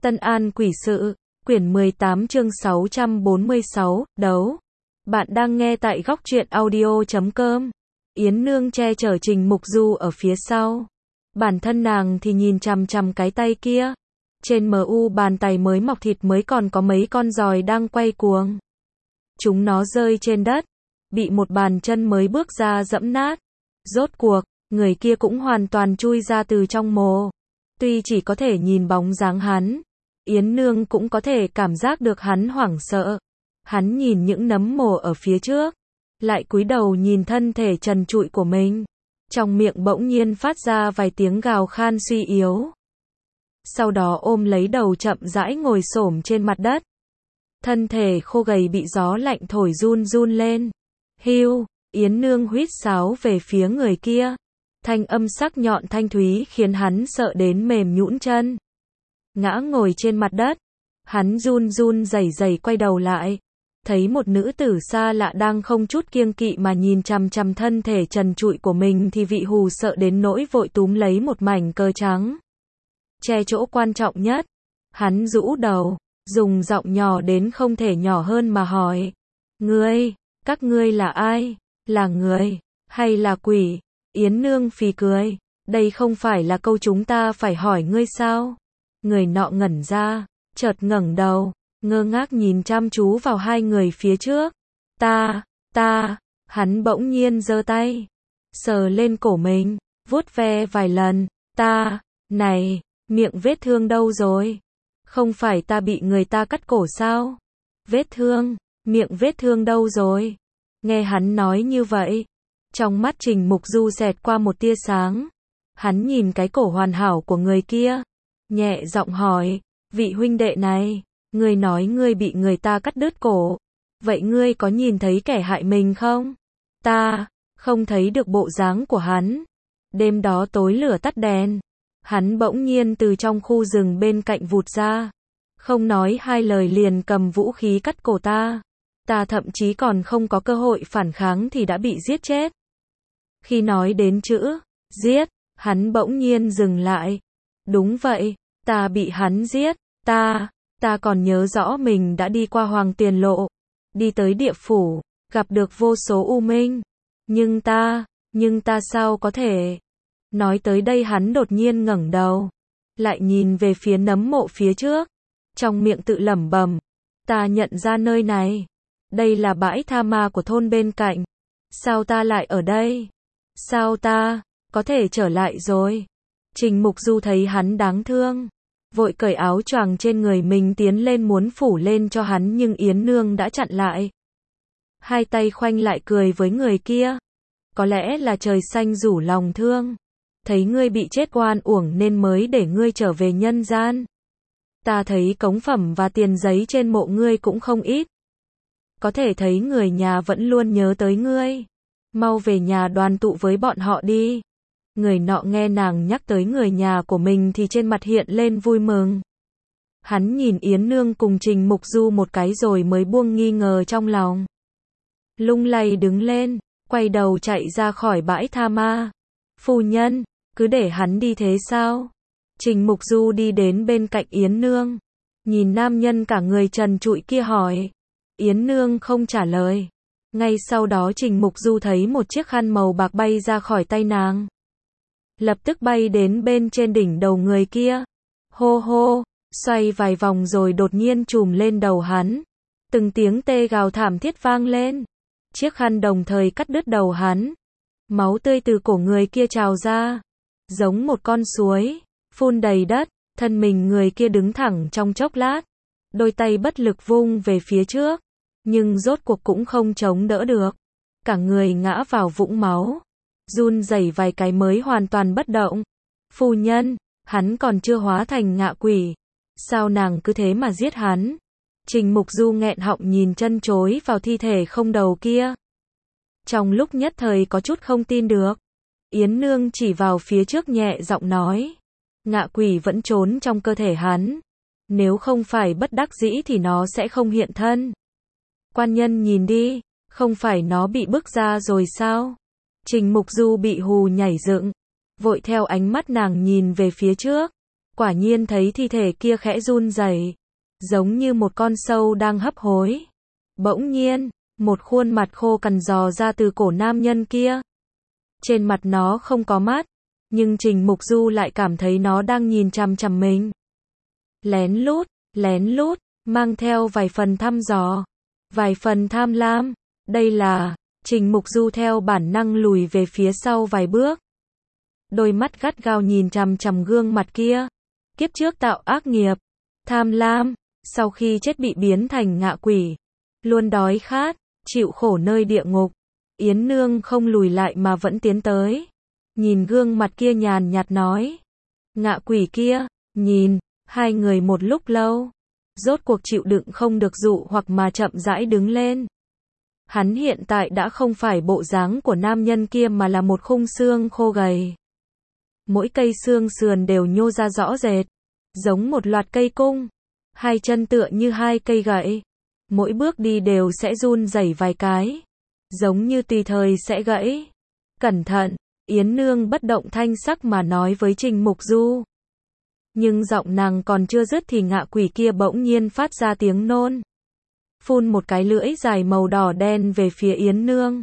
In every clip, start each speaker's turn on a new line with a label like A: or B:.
A: Tân An Quỷ Sự, quyển 18 chương 646, đấu. Bạn đang nghe tại góc truyện audio.com. Yến Nương che chở Trình Mục Du ở phía sau. Bản thân nàng thì nhìn chằm chằm cái tay kia. Trên mu bàn tay mới mọc thịt mới còn có mấy con giòi đang quay cuồng. Chúng nó rơi trên đất, bị một bàn chân mới bước ra dẫm nát. Rốt cuộc, người kia cũng hoàn toàn chui ra từ trong mồ. Tuy chỉ có thể nhìn bóng dáng hắn, Yến Nương cũng có thể cảm giác được hắn hoảng sợ. Hắn nhìn những nấm mồ ở phía trước, lại cúi đầu nhìn thân thể trần trụi của mình. Trong miệng bỗng nhiên phát ra vài tiếng gào khan suy yếu. Sau đó ôm lấy đầu chậm rãi ngồi xổm trên mặt đất. Thân thể khô gầy bị gió lạnh thổi run run lên. Hiu, Yến Nương huýt sáo về phía người kia. Thanh âm sắc nhọn thanh thúy khiến hắn sợ đến mềm nhũn chân. Ngã ngồi trên mặt đất, hắn run run rẩy rẩy quay đầu lại, thấy một nữ tử xa lạ đang không chút kiêng kỵ mà nhìn chằm chằm thân thể trần trụi của mình thì vị hù sợ đến nỗi vội túm lấy một mảnh cờ trắng. Che chỗ quan trọng nhất, hắn rũ đầu, dùng giọng nhỏ đến không thể nhỏ hơn mà hỏi. Các ngươi là ai? Là người, hay là quỷ? Yến Nương phì cười, đây không phải là câu chúng ta phải hỏi ngươi sao? Người nọ ngẩn ra, chợt ngẩng đầu, ngơ ngác nhìn chăm chú vào hai người phía trước. Hắn bỗng nhiên giơ tay, sờ lên cổ mình, vuốt ve vài lần. Này, miệng vết thương đâu rồi? Không phải ta bị người ta cắt cổ sao? Vết thương, miệng vết thương đâu rồi? Nghe hắn nói như vậy, trong mắt Trình Mục Du xẹt qua một tia sáng. Hắn nhìn cái cổ hoàn hảo của người kia, nhẹ giọng hỏi, vị huynh đệ này, ngươi nói ngươi bị người ta cắt đứt cổ, vậy ngươi có nhìn thấy kẻ hại mình không? Ta không thấy được bộ dáng của hắn. Đêm đó tối lửa tắt đèn, hắn bỗng nhiên từ trong khu rừng bên cạnh vụt ra, không nói hai lời liền cầm vũ khí cắt cổ ta. Ta thậm chí còn không có cơ hội phản kháng thì đã bị giết chết. Khi nói đến chữ giết, hắn bỗng nhiên dừng lại. Đúng vậy, ta bị hắn giết. Ta còn nhớ rõ mình đã đi qua Hoàng Tiền Lộ, đi tới địa phủ, gặp được vô số u minh. Nhưng ta sao có thể? Nói tới đây hắn đột nhiên ngẩng đầu, lại nhìn về phía nấm mộ phía trước, trong miệng tự lẩm bẩm, ta nhận ra nơi này. Đây là bãi tha ma của thôn bên cạnh. Sao ta lại ở đây? Sao ta có thể trở lại rồi? Trình Mục Du thấy hắn đáng thương, vội cởi áo choàng trên người mình tiến lên muốn phủ lên cho hắn nhưng Yến Nương đã chặn lại. Hai tay khoanh lại cười với người kia. Có lẽ là trời xanh rủ lòng thương. Thấy ngươi bị chết oan uổng nên mới để ngươi trở về nhân gian. Ta thấy cống phẩm và tiền giấy trên mộ ngươi cũng không ít. Có thể thấy người nhà vẫn luôn nhớ tới ngươi. Mau về nhà đoàn tụ với bọn họ đi. Người nọ nghe nàng nhắc tới người nhà của mình thì trên mặt hiện lên vui mừng. Hắn nhìn Yến Nương cùng Trình Mục Du một cái rồi mới buông nghi ngờ trong lòng. Lung lay đứng lên, quay đầu chạy ra khỏi bãi tha ma. Phu nhân, cứ để hắn đi thế sao? Trình Mục Du đi đến bên cạnh Yến Nương, nhìn nam nhân cả người trần trụi kia hỏi. Yến Nương không trả lời. Ngay sau đó Trình Mục Du thấy một chiếc khăn màu bạc bay ra khỏi tay nàng. Lập tức bay đến bên trên đỉnh đầu người kia. Hô hô, xoay vài vòng rồi đột nhiên trùm lên đầu hắn. Từng tiếng tê gào thảm thiết vang lên. Chiếc khăn đồng thời cắt đứt đầu hắn. Máu tươi từ cổ người kia trào ra, giống một con suối, phun đầy đất. Thân mình người kia đứng thẳng trong chốc lát, đôi tay bất lực vung về phía trước, nhưng rốt cuộc cũng không chống đỡ được. Cả người ngã vào vũng máu, run rẩy vài cái mới hoàn toàn bất động. Phu nhân, hắn còn chưa hóa thành ngạ quỷ. Sao nàng cứ thế mà giết hắn? Trình Mục Du nghẹn họng nhìn chân chối vào thi thể không đầu kia. Trong lúc nhất thời có chút không tin được. Yến Nương chỉ vào phía trước nhẹ giọng nói. Ngạ quỷ vẫn trốn trong cơ thể hắn. Nếu không phải bất đắc dĩ thì nó sẽ không hiện thân. Quan nhân nhìn đi, không phải nó bị bức ra rồi sao? Trình Mục Du bị hù nhảy dựng, vội theo ánh mắt nàng nhìn về phía trước. quả nhiên thấy thi thể kia khẽ run rẩy, giống như một con sâu đang hấp hối. Bỗng nhiên, một khuôn mặt khô cằn dò ra từ cổ nam nhân kia. Trên mặt nó không có mắt, nhưng Trình Mục Du lại cảm thấy nó đang nhìn chằm chằm mình. Lén lút, mang theo vài phần thăm dò, vài phần tham lam. Đây là, Trình Mục Du theo bản năng lùi về phía sau vài bước. Đôi mắt gắt gao nhìn chằm chằm gương mặt kia. Kiếp trước tạo ác nghiệp, tham lam, sau khi chết bị biến thành ngạ quỷ, luôn đói khát, chịu khổ nơi địa ngục. Yến Nương không lùi lại mà vẫn tiến tới. Nhìn gương mặt kia nhàn nhạt nói. Ngạ quỷ kia, nhìn, hai người một lúc lâu. Rốt cuộc chịu đựng không được dụ hoặc mà chậm rãi đứng lên. Hắn hiện tại đã không phải bộ dáng của nam nhân kia mà là một khung xương khô gầy. Mỗi cây xương sườn đều nhô ra rõ rệt, giống một loạt cây cung. Hai chân tựa như hai cây gậy. Mỗi bước đi đều sẽ run rẩy vài cái, giống như tùy thời sẽ gãy. Cẩn thận, Yến Nương bất động thanh sắc mà nói với Trình Mục Du. Nhưng giọng nàng còn chưa dứt thì ngạ quỷ kia bỗng nhiên phát ra tiếng nôn. Phun một cái lưỡi dài màu đỏ đen về phía Yến Nương.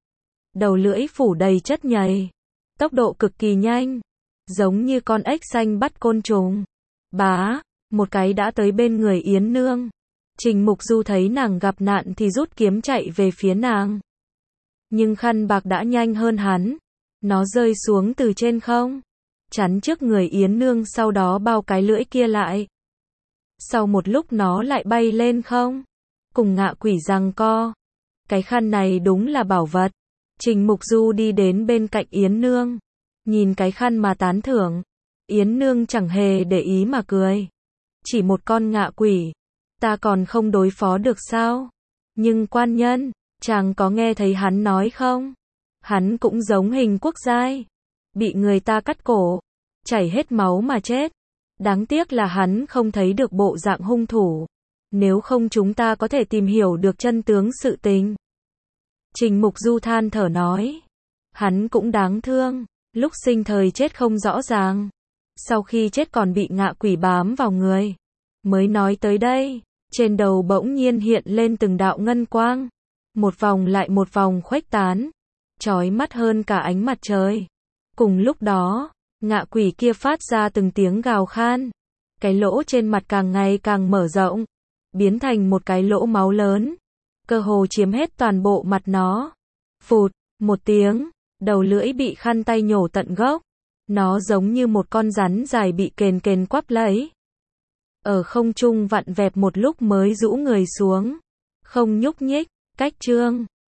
A: Đầu lưỡi phủ đầy chất nhầy, tốc độ cực kỳ nhanh, giống như con ếch xanh bắt côn trùng. Bá, một cái đã tới bên người Yến Nương. Trình Mục Du thấy nàng gặp nạn thì rút kiếm chạy về phía nàng. Nhưng khăn bạc đã nhanh hơn hắn. Nó rơi xuống từ trên không, chắn trước người Yến Nương, sau đó bao cái lưỡi kia lại. Sau một lúc nó lại bay lên không, cùng ngạ quỷ giằng co. Cái khăn này đúng là bảo vật. Trình Mục Du đi đến bên cạnh Yến Nương, nhìn cái khăn mà tán thưởng. Yến Nương chẳng hề để ý mà cười. Chỉ một con ngạ quỷ, ta còn không đối phó được sao? Nhưng quan nhân, chàng có nghe thấy hắn nói không? Hắn cũng giống Hình Quốc Giai, bị người ta cắt cổ, chảy hết máu mà chết. Đáng tiếc là hắn không thấy được bộ dạng hung thủ. Nếu không chúng ta có thể tìm hiểu được chân tướng sự tình. Trình Mục Du than thở nói. Hắn cũng đáng thương, lúc sinh thời chết không rõ ràng. Sau khi chết còn bị ngạ quỷ bám vào người. Mới nói tới đây, trên đầu bỗng nhiên hiện lên từng đạo ngân quang. Một vòng lại một vòng khuếch tán, chói mắt hơn cả ánh mặt trời. Cùng lúc đó, ngạ quỷ kia phát ra từng tiếng gào khan. Cái lỗ trên mặt càng ngày càng mở rộng, biến thành một cái lỗ máu lớn, cơ hồ chiếm hết toàn bộ mặt nó. Phụt, một tiếng, đầu lưỡi bị khăn tay nhổ tận gốc. Nó giống như một con rắn dài bị kền kền quắp lấy. Ở không trung vặn vẹo một lúc mới rũ người xuống, không nhúc nhích. Cách chương